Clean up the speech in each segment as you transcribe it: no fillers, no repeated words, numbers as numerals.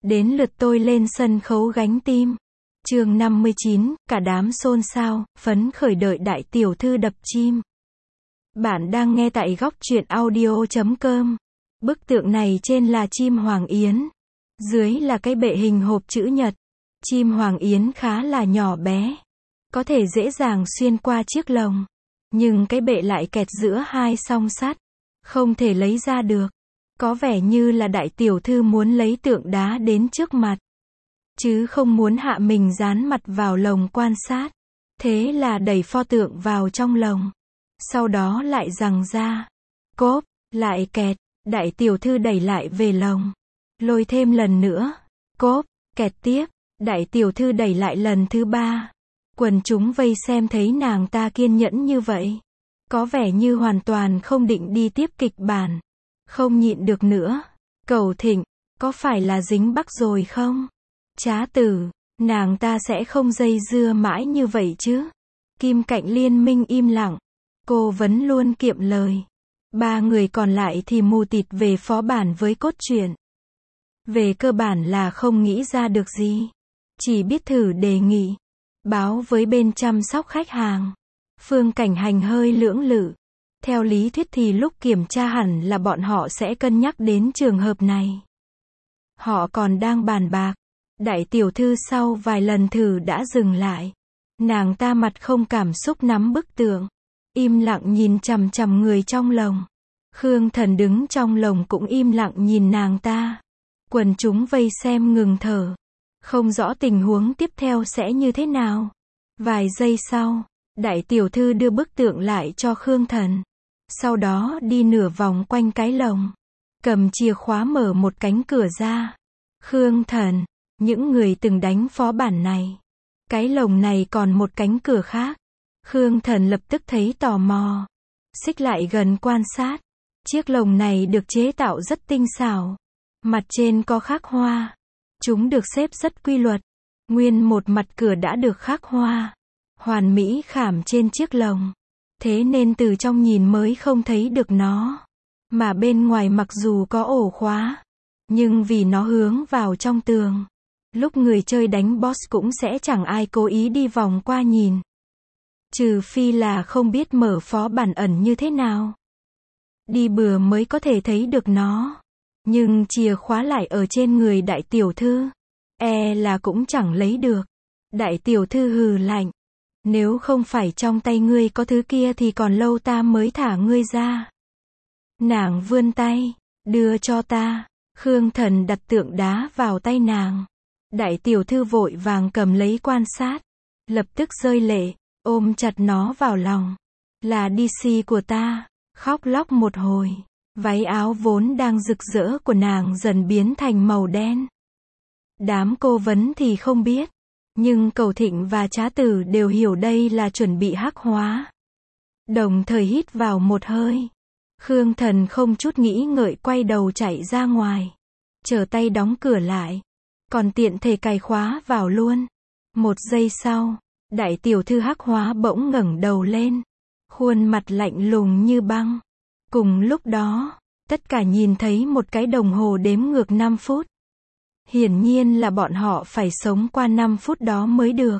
Đến lượt tôi lên sân khấu gánh tim. Chương 59, cả đám xôn xao, phấn khởi đợi đại tiểu thư đập chim. Bạn đang nghe tại góc truyện audio.com. Bức tượng này trên là chim Hoàng Yến. Dưới là cái bệ hình hộp chữ nhật. Chim Hoàng Yến khá là nhỏ bé. Có thể dễ dàng xuyên qua chiếc lồng. Nhưng cái bệ lại kẹt giữa hai song sắt. Không thể lấy ra được. Có vẻ như là đại tiểu thư muốn lấy tượng đá đến trước mặt. Chứ không muốn hạ mình dán mặt vào lồng quan sát. Thế là đẩy pho tượng vào trong lồng. Sau đó lại giằng ra. Cốp, lại kẹt. Đại tiểu thư đẩy lại về lồng. Lôi thêm lần nữa. Cốp, kẹt tiếp. Đại tiểu thư đẩy lại lần thứ 3. Quần chúng vây xem thấy nàng ta kiên nhẫn như vậy. Có vẻ như hoàn toàn không định đi tiếp kịch bản. Không nhịn được nữa. Cầu Thịnh, có phải là dính bắc rồi không? Trá Tử, nàng ta sẽ không dây dưa mãi như vậy chứ? Kim Cạnh Liên minh im lặng. Cô vẫn luôn kiệm lời. 3 người còn lại thì mù tịt về phó bản với cốt truyện. Về cơ bản là không nghĩ ra được gì. Chỉ biết thử đề nghị. Báo với bên chăm sóc khách hàng. Phương Cảnh Hành hơi lưỡng lự. Theo lý thuyết thì lúc kiểm tra hẳn là bọn họ sẽ cân nhắc đến trường hợp này. Họ còn đang bàn bạc. Đại tiểu thư sau vài lần thử đã dừng lại. Nàng ta mặt không cảm xúc nắm bức tượng. Im lặng nhìn chằm chằm người trong lồng. Khương Thần đứng trong lồng cũng im lặng nhìn nàng ta. Quần chúng vây xem ngừng thở. Không rõ tình huống tiếp theo sẽ như thế nào. Vài giây sau, đại tiểu thư đưa bức tượng lại cho Khương Thần. Sau đó đi nửa vòng quanh cái lồng. Cầm chìa khóa mở một cánh cửa ra. Khương Thần, những người từng đánh phó bản này. Cái lồng này còn một cánh cửa khác. Khương Thần lập tức thấy tò mò. Xích lại gần quan sát. Chiếc lồng này được chế tạo rất tinh xảo. Mặt trên có khắc hoa. Chúng được xếp rất quy luật. Nguyên một mặt cửa đã được khắc hoa. Hoàn mỹ khảm trên chiếc lồng. Thế nên từ trong nhìn mới không thấy được nó. Mà bên ngoài mặc dù có ổ khóa. Nhưng vì nó hướng vào trong tường. Lúc người chơi đánh boss cũng sẽ chẳng ai cố ý đi vòng qua nhìn. Trừ phi là không biết mở phó bản ẩn như thế nào. Đi bừa mới có thể thấy được nó. Nhưng chìa khóa lại ở trên người đại tiểu thư. Là cũng chẳng lấy được. Đại tiểu thư hừ lạnh. Nếu không phải trong tay ngươi có thứ kia thì còn lâu ta mới thả ngươi ra. Nàng vươn tay. Đưa cho ta. Khương Thần đặt tượng đá vào tay nàng. Đại tiểu thư vội vàng cầm lấy quan sát. Lập tức rơi lệ. Ôm chặt nó vào lòng. Là DC của ta. Khóc lóc một hồi. Váy áo vốn đang rực rỡ của nàng dần biến thành màu đen. Đám cô vấn thì không biết. Nhưng Cầu Thịnh và Trá Tử đều hiểu đây là chuẩn bị hắc hóa. Đồng thời hít vào một hơi. Khương Thần không chút nghĩ ngợi quay đầu chạy ra ngoài. Trở tay đóng cửa lại. Còn tiện thể cài khóa vào luôn. Một giây sau, đại tiểu thư hắc hóa bỗng ngẩng đầu lên. Khuôn mặt lạnh lùng như băng. Cùng lúc đó, tất cả nhìn thấy một cái đồng hồ đếm ngược 5 phút. Hiển nhiên là bọn họ phải sống qua 5 phút đó mới được.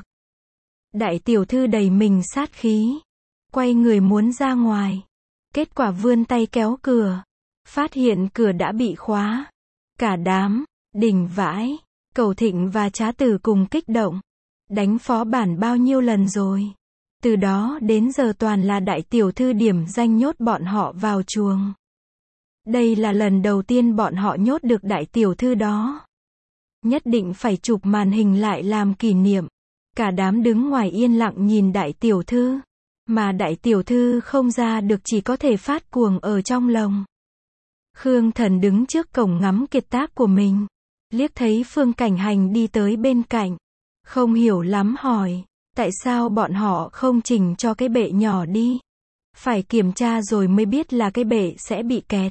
Đại tiểu thư đầy mình sát khí. Quay người muốn ra ngoài. Kết quả vươn tay kéo cửa. Phát hiện cửa đã bị khóa. Cả đám, đỉnh vãi, Cầu Thịnh và Trá Tử cùng kích động. Đánh phó bản bao nhiêu lần rồi. Từ đó đến giờ toàn là đại tiểu thư điểm danh nhốt bọn họ vào chuồng. Đây là lần đầu tiên bọn họ nhốt được đại tiểu thư đó. Nhất định phải chụp màn hình lại làm kỷ niệm. Cả đám đứng ngoài yên lặng nhìn đại tiểu thư. Mà đại tiểu thư không ra được chỉ có thể phát cuồng ở trong lồng. Khương Thần đứng trước cổng ngắm kiệt tác của mình. Liếc thấy Phương Cảnh Hành đi tới bên cạnh. Không hiểu lắm hỏi. Tại sao bọn họ không chỉnh cho cái bệ nhỏ đi? Phải kiểm tra rồi mới biết là cái bệ sẽ bị kẹt.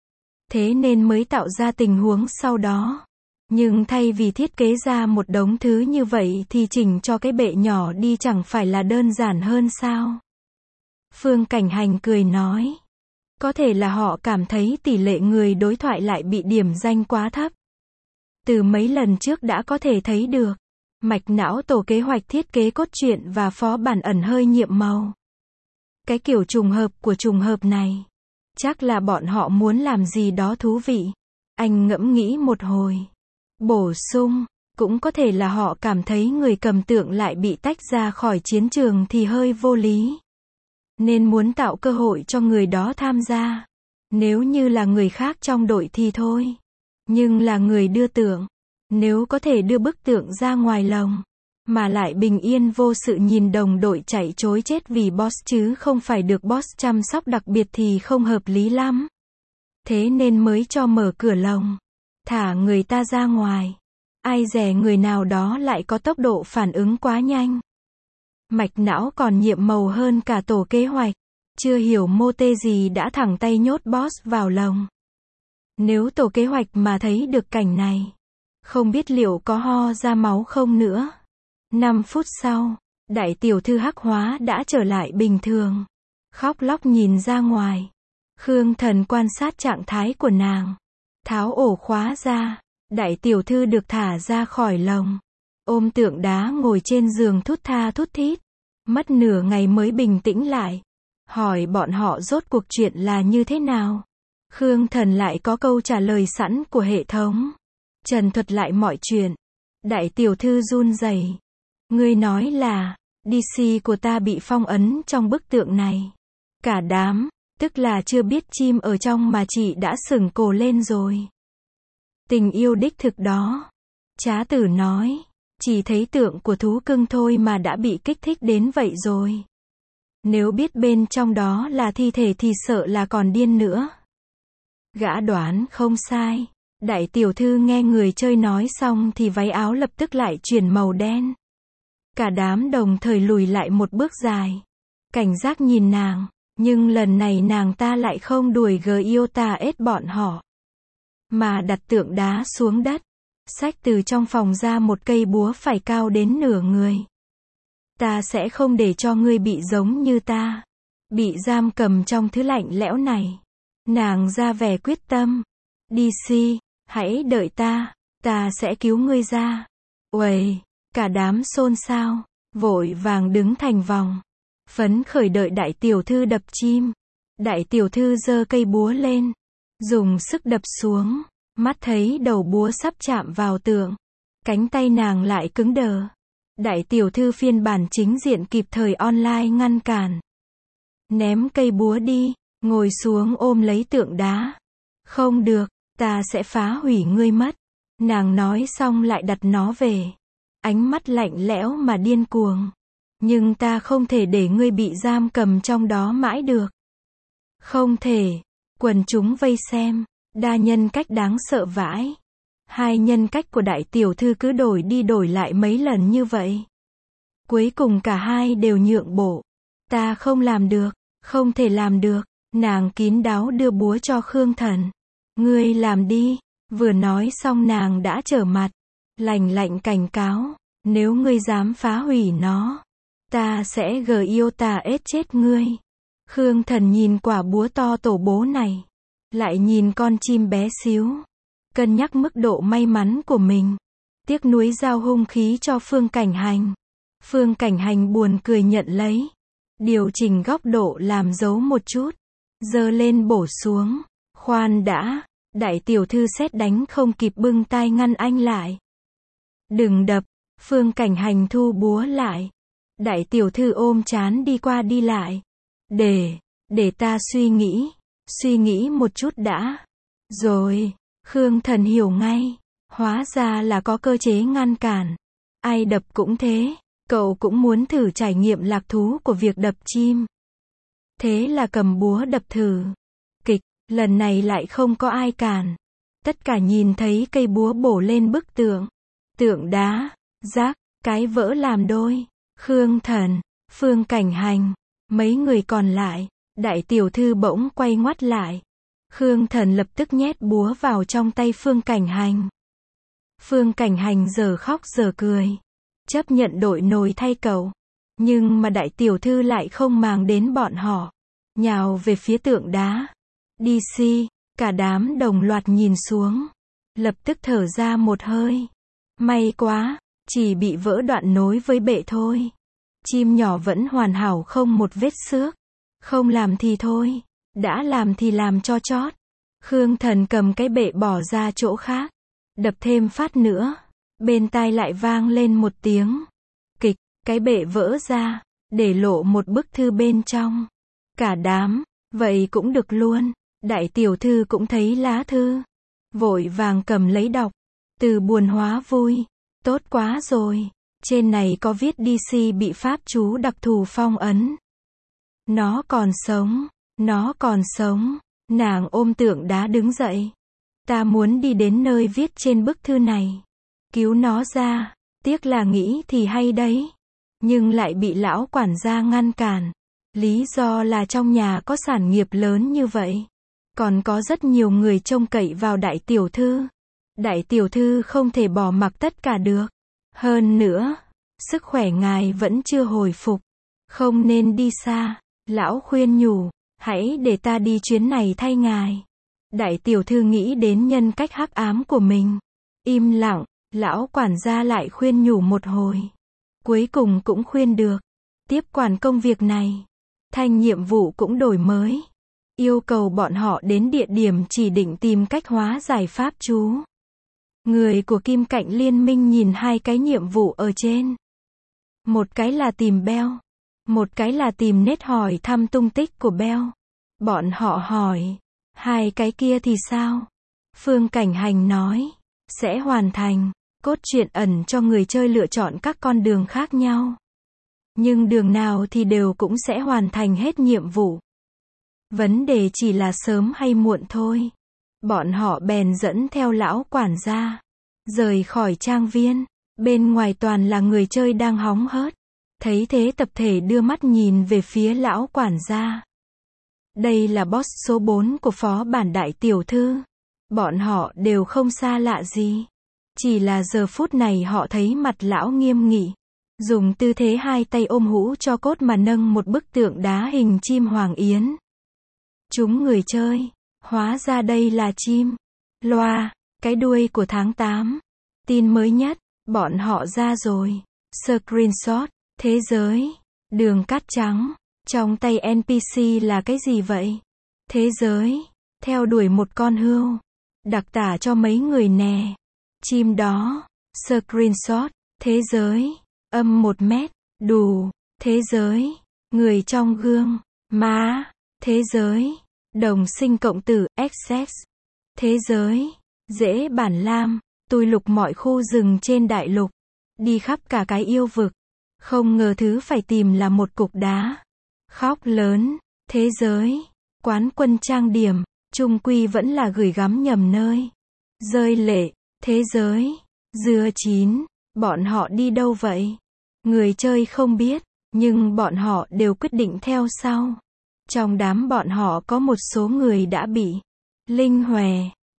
Thế nên mới tạo ra tình huống sau đó. Nhưng thay vì thiết kế ra một đống thứ như vậy thì chỉnh cho cái bệ nhỏ đi chẳng phải là đơn giản hơn sao? Phương Cảnh Hành cười nói. Có thể là họ cảm thấy tỷ lệ người đối thoại lại bị điểm danh quá thấp. Từ mấy lần trước đã có thể thấy được. Mạch não tổ kế hoạch thiết kế cốt truyện và phó bản ẩn hơi nhiệm màu. Cái kiểu trùng hợp của trùng hợp này. Chắc là bọn họ muốn làm gì đó thú vị. Anh ngẫm nghĩ một hồi. Bổ sung, cũng có thể là họ cảm thấy người cầm tượng lại bị tách ra khỏi chiến trường thì hơi vô lý. Nên muốn tạo cơ hội cho người đó tham gia. Nếu như là người khác trong đội thì thôi. Nhưng là người đưa tượng. Nếu có thể đưa bức tượng ra ngoài lồng. Mà lại bình yên vô sự nhìn đồng đội chạy trối chết vì boss chứ không phải được boss chăm sóc đặc biệt thì không hợp lý lắm. Thế nên mới cho mở cửa lồng. Thả người ta ra ngoài. Ai dè người nào đó lại có tốc độ phản ứng quá nhanh. Mạch não còn nhiệm màu hơn cả tổ kế hoạch. Chưa hiểu mô tê gì đã thẳng tay nhốt boss vào lồng. Nếu tổ kế hoạch mà thấy được cảnh này. Không biết liệu có ho ra máu không nữa. 5 phút sau, đại tiểu thư hắc hóa đã trở lại bình thường. Khóc lóc nhìn ra ngoài. Khương Thần quan sát trạng thái của nàng. Tháo ổ khóa ra. Đại tiểu thư được thả ra khỏi lồng. Ôm tượng đá ngồi trên giường thút tha thút thít. Mất nửa ngày mới bình tĩnh lại. Hỏi bọn họ rốt cuộc chuyện là như thế nào. Khương Thần lại có câu trả lời sẵn của hệ thống. Trần thuật lại mọi chuyện. Đại tiểu thư run rẩy. Ngươi nói là, DC của ta bị phong ấn trong bức tượng này. Cả đám, tức là chưa biết chim ở trong mà chị đã sửng cổ lên rồi. Tình yêu đích thực đó. Trá tử nói, chỉ thấy tượng của thú cưng thôi mà đã bị kích thích đến vậy rồi. Nếu biết bên trong đó là thi thể thì sợ là còn điên nữa. Gã đoán không sai. Đại tiểu thư nghe người chơi nói xong thì váy áo lập tức lại chuyển màu đen. Cả đám đồng thời lùi lại một bước dài. Cảnh giác nhìn nàng, nhưng lần này nàng ta lại không đuổi Giota ết bọn họ. Mà đặt tượng đá xuống đất. Xách từ trong phòng ra một cây búa phải cao đến nửa người. Ta sẽ không để cho ngươi bị giống như ta. Bị giam cầm trong thứ lạnh lẽo này. Nàng ra vẻ quyết tâm. DC, hãy đợi ta sẽ cứu ngươi ra. Uầy, cả đám xôn xao, vội vàng đứng thành vòng. Phấn khởi đợi đại tiểu thư đập chim. Đại tiểu thư giơ cây búa lên. Dùng sức đập xuống. Mắt thấy đầu búa sắp chạm vào tượng. Cánh tay nàng lại cứng đờ. Đại tiểu thư phiên bản chính diện kịp thời online ngăn cản. Ném cây búa đi, ngồi xuống ôm lấy tượng đá. Không được, ta sẽ phá hủy ngươi mất. Nàng nói xong lại đặt nó về. Ánh mắt lạnh lẽo mà điên cuồng. Nhưng ta không thể để ngươi bị giam cầm trong đó mãi được. Không thể. Quần chúng vây xem. Đa nhân cách đáng sợ vãi. Hai nhân cách của đại tiểu thư cứ đổi đi đổi lại mấy lần như vậy. Cuối cùng cả hai đều nhượng bộ. Ta không làm được. Không thể làm được. Nàng kín đáo đưa búa cho Khương Thần. Ngươi làm đi. Vừa nói xong nàng đã trở mặt. Lạnh lạnh cảnh cáo. Nếu ngươi dám phá hủy nó. Ta sẽ Giota ết chết ngươi. Khương Thần nhìn quả búa to tổ bố này. Lại nhìn con chim bé xíu. Cân nhắc mức độ may mắn của mình. Tiếc nuối giao hung khí cho Phương Cảnh Hành. Phương Cảnh Hành buồn cười nhận lấy. Điều chỉnh góc độ làm dấu một chút. Giơ lên bổ xuống. Khoan đã. Đại tiểu thư sét đánh không kịp bưng tay ngăn anh lại. Đừng đập. Phương Cảnh Hành thu búa lại. Đại tiểu thư ôm trán đi qua đi lại. Để ta suy nghĩ một chút đã. Rồi, Khương Thần hiểu ngay. Hóa ra là có cơ chế ngăn cản. Ai đập cũng thế. Cậu cũng muốn thử trải nghiệm lạc thú của việc đập chim. Thế là cầm búa đập thử. Kịch, lần này lại không có ai cản. Tất cả nhìn thấy cây búa bổ lên bức tượng. Tượng đá, rác, cái vỡ làm đôi. Khương Thần, Phương Cảnh Hành, mấy người còn lại. Đại tiểu thư bỗng quay ngoắt lại. Khương Thần lập tức nhét búa vào trong tay Phương Cảnh Hành. Phương Cảnh Hành giờ khóc giờ cười. Chấp nhận đội nồi thay cậu. Nhưng mà đại tiểu thư lại không màng đến bọn họ. Nhào về phía tượng đá. DC, cả đám đồng loạt nhìn xuống. lập tức thở ra một hơi. May quá, chỉ bị vỡ đoạn nối với bệ thôi. Chim nhỏ vẫn hoàn hảo không một vết xước. Không làm thì thôi, đã làm thì làm cho chót. Khương Thần cầm cái bệ bỏ ra chỗ khác, đập thêm phát nữa. Bên tai lại vang lên một tiếng kịch, cái bệ vỡ ra, để lộ một bức thư bên trong. Cả đám, vậy cũng được luôn. Đại tiểu thư cũng thấy lá thư, vội vàng cầm lấy đọc. Từ buồn hóa vui, tốt quá rồi. Trên này có viết DC bị pháp chú đặc thù phong ấn. Nó còn sống, nó còn sống. Nàng ôm tượng đá đứng dậy. Ta muốn đi đến nơi viết trên bức thư này, cứu nó ra. Tiếc là nghĩ thì hay đấy, nhưng lại bị lão quản gia ngăn cản. Lý do là trong nhà có sản nghiệp lớn như vậy, còn có rất nhiều người trông cậy vào đại tiểu thư. Đại tiểu thư không thể bỏ mặc tất cả được. Hơn nữa, sức khỏe ngài vẫn chưa hồi phục, không nên đi xa. Lão khuyên nhủ, hãy để ta đi chuyến này thay ngài. Đại tiểu thư nghĩ đến nhân cách hắc ám của mình, im lặng. Lão quản gia lại khuyên nhủ một hồi, cuối cùng cũng khuyên được. Tiếp quản công việc này, thành nhiệm vụ cũng đổi mới, yêu cầu bọn họ đến địa điểm chỉ định tìm cách hóa giải pháp chú. Người của Kim Cạnh Liên minh nhìn hai cái nhiệm vụ ở trên. Một cái là tìm Bell, một cái là tìm Nết hỏi thăm tung tích của Bell. Bọn họ hỏi, hai cái kia thì sao? Phương Cảnh Hành nói, sẽ hoàn thành. Cốt truyện ẩn cho người chơi lựa chọn các con đường khác nhau, nhưng đường nào thì đều cũng sẽ hoàn thành hết nhiệm vụ. Vấn đề chỉ là sớm hay muộn thôi. Bọn họ bèn dẫn theo lão quản gia, rời khỏi trang viên. Bên ngoài toàn là người chơi đang hóng hớt. Thấy thế tập thể đưa mắt nhìn về phía lão quản gia. Đây là boss số 4 của phó bản đại tiểu thư. Bọn họ đều không xa lạ gì. Chỉ là giờ phút này họ thấy mặt lão nghiêm nghị, dùng tư thế hai tay ôm hũ cho cốt mà nâng một bức tượng đá hình chim hoàng yến. Chúng người chơi, hóa ra đây là chim loa, cái đuôi của tháng 8. Tin mới nhất, bọn họ ra rồi. Screenshot, thế giới, đường cát trắng, trong tay NPC là cái gì vậy? Thế giới, theo đuổi một con hươu, đặc tả cho mấy người nè. Chim đó, screenshot, thế giới, âm 1 mét, đù, thế giới, người trong gương, má, thế giới, đồng sinh cộng tử, XX, thế giới, dễ bản lam, tui lục mọi khu rừng trên đại lục, đi khắp cả cái yêu vực, không ngờ thứ phải tìm là một cục đá. Khóc lớn, thế giới, quán quân trang điểm, chung quy vẫn là gửi gắm nhầm nơi. Rơi lệ, thế giới, dưa chín, bọn họ đi đâu vậy? Người chơi không biết, nhưng bọn họ đều quyết định theo sau. Trong đám bọn họ có một số người đã bị Linh Hòe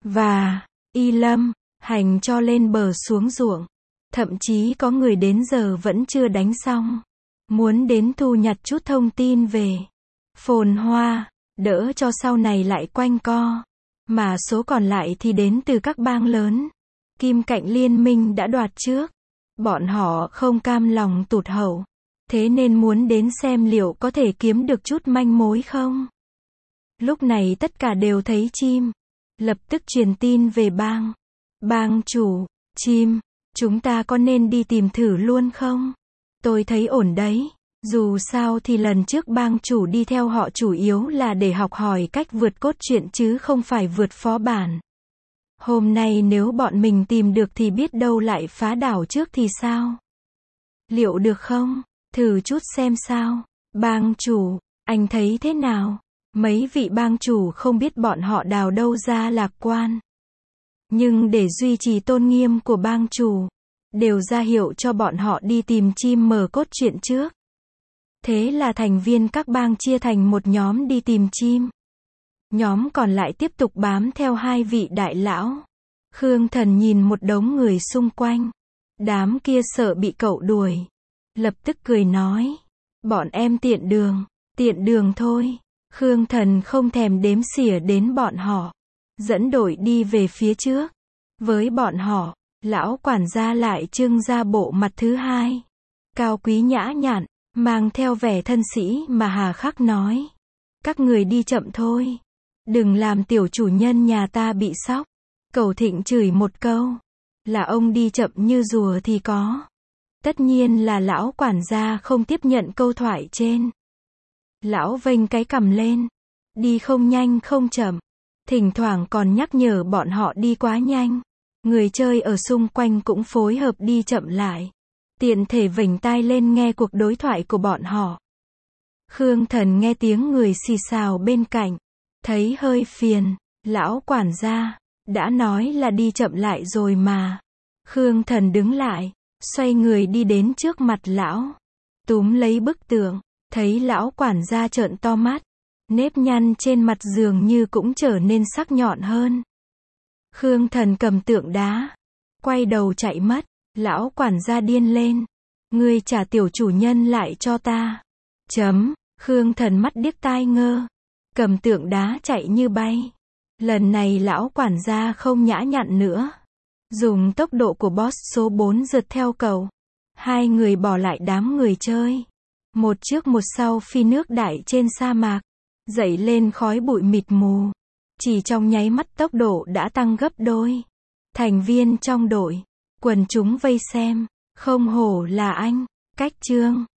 và Y Lâm hành cho lên bờ xuống ruộng. Thậm chí có người đến giờ vẫn chưa đánh xong, muốn đến thu nhặt chút thông tin về phồn hoa, đỡ cho sau này lại quanh co. Mà số còn lại thì đến từ các bang lớn. Kim Cạnh Liên minh đã đoạt trước. Bọn họ không cam lòng tụt hậu, thế nên muốn đến xem liệu có thể kiếm được chút manh mối không. Lúc này tất cả đều thấy chim, lập tức truyền tin về bang. Bang chủ, chim, chúng ta có nên đi tìm thử luôn không? Tôi thấy ổn đấy. Dù sao thì lần trước bang chủ đi theo họ chủ yếu là để học hỏi cách vượt cốt truyện chứ không phải vượt phó bản. Hôm nay nếu bọn mình tìm được thì biết đâu lại phá đảo trước thì sao? Liệu được không? Thử chút xem sao. Bang chủ, anh thấy thế nào? Mấy vị bang chủ không biết bọn họ đào đâu ra lạc quan. Nhưng để duy trì tôn nghiêm của bang chủ, đều ra hiệu cho bọn họ đi tìm chim mở cốt truyện trước. Thế là thành viên các bang chia thành một nhóm đi tìm chim. Nhóm còn lại tiếp tục bám theo hai vị đại lão. Khương Thần nhìn một đống người xung quanh. Đám kia sợ bị cậu đuổi. Lập tức cười nói. Bọn em tiện đường thôi. Khương Thần không thèm đếm xỉa đến bọn họ. Dẫn đội đi về phía trước. Với bọn họ, lão quản gia lại trưng ra bộ mặt thứ hai. Cao quý nhã nhặn, mang theo vẻ thân sĩ mà hà khắc nói. Các người đi chậm thôi. Đừng làm tiểu chủ nhân nhà ta bị sốc. Cẩu Thịnh chửi một câu. Là ông đi chậm như rùa thì có. Tất nhiên là lão quản gia không tiếp nhận câu thoại trên. Lão vênh cái cằm lên. Đi không nhanh không chậm. Thỉnh thoảng còn nhắc nhở bọn họ đi quá nhanh. Người chơi ở xung quanh cũng phối hợp đi chậm lại. Tiện thể vểnh tai lên nghe cuộc đối thoại của bọn họ. Khương Thần nghe tiếng người xì xào bên cạnh. Thấy hơi phiền. Lão quản gia. Đã nói là đi chậm lại rồi mà. Khương Thần đứng lại. Xoay người đi đến trước mặt lão. Túm lấy bức tượng. Thấy lão quản gia trợn to mắt. Nếp nhăn trên mặt dường như cũng trở nên sắc nhọn hơn. Khương Thần cầm tượng đá. Quay đầu chạy mất. Lão quản gia điên lên. Ngươi trả tiểu chủ nhân lại cho ta. Khương Thần mắt điếc tai ngơ. Cầm tượng đá chạy như bay. Lần này lão quản gia không nhã nhặn nữa. Dùng tốc độ của boss số 4 rượt theo cầu. Hai người bỏ lại đám người chơi. Một trước một sau phi nước đại trên sa mạc. Dậy lên khói bụi mịt mù. Chỉ trong nháy mắt tốc độ đã tăng gấp đôi. Thành viên trong đội. Quần chúng vây xem. Không hổ là anh. Cách chương.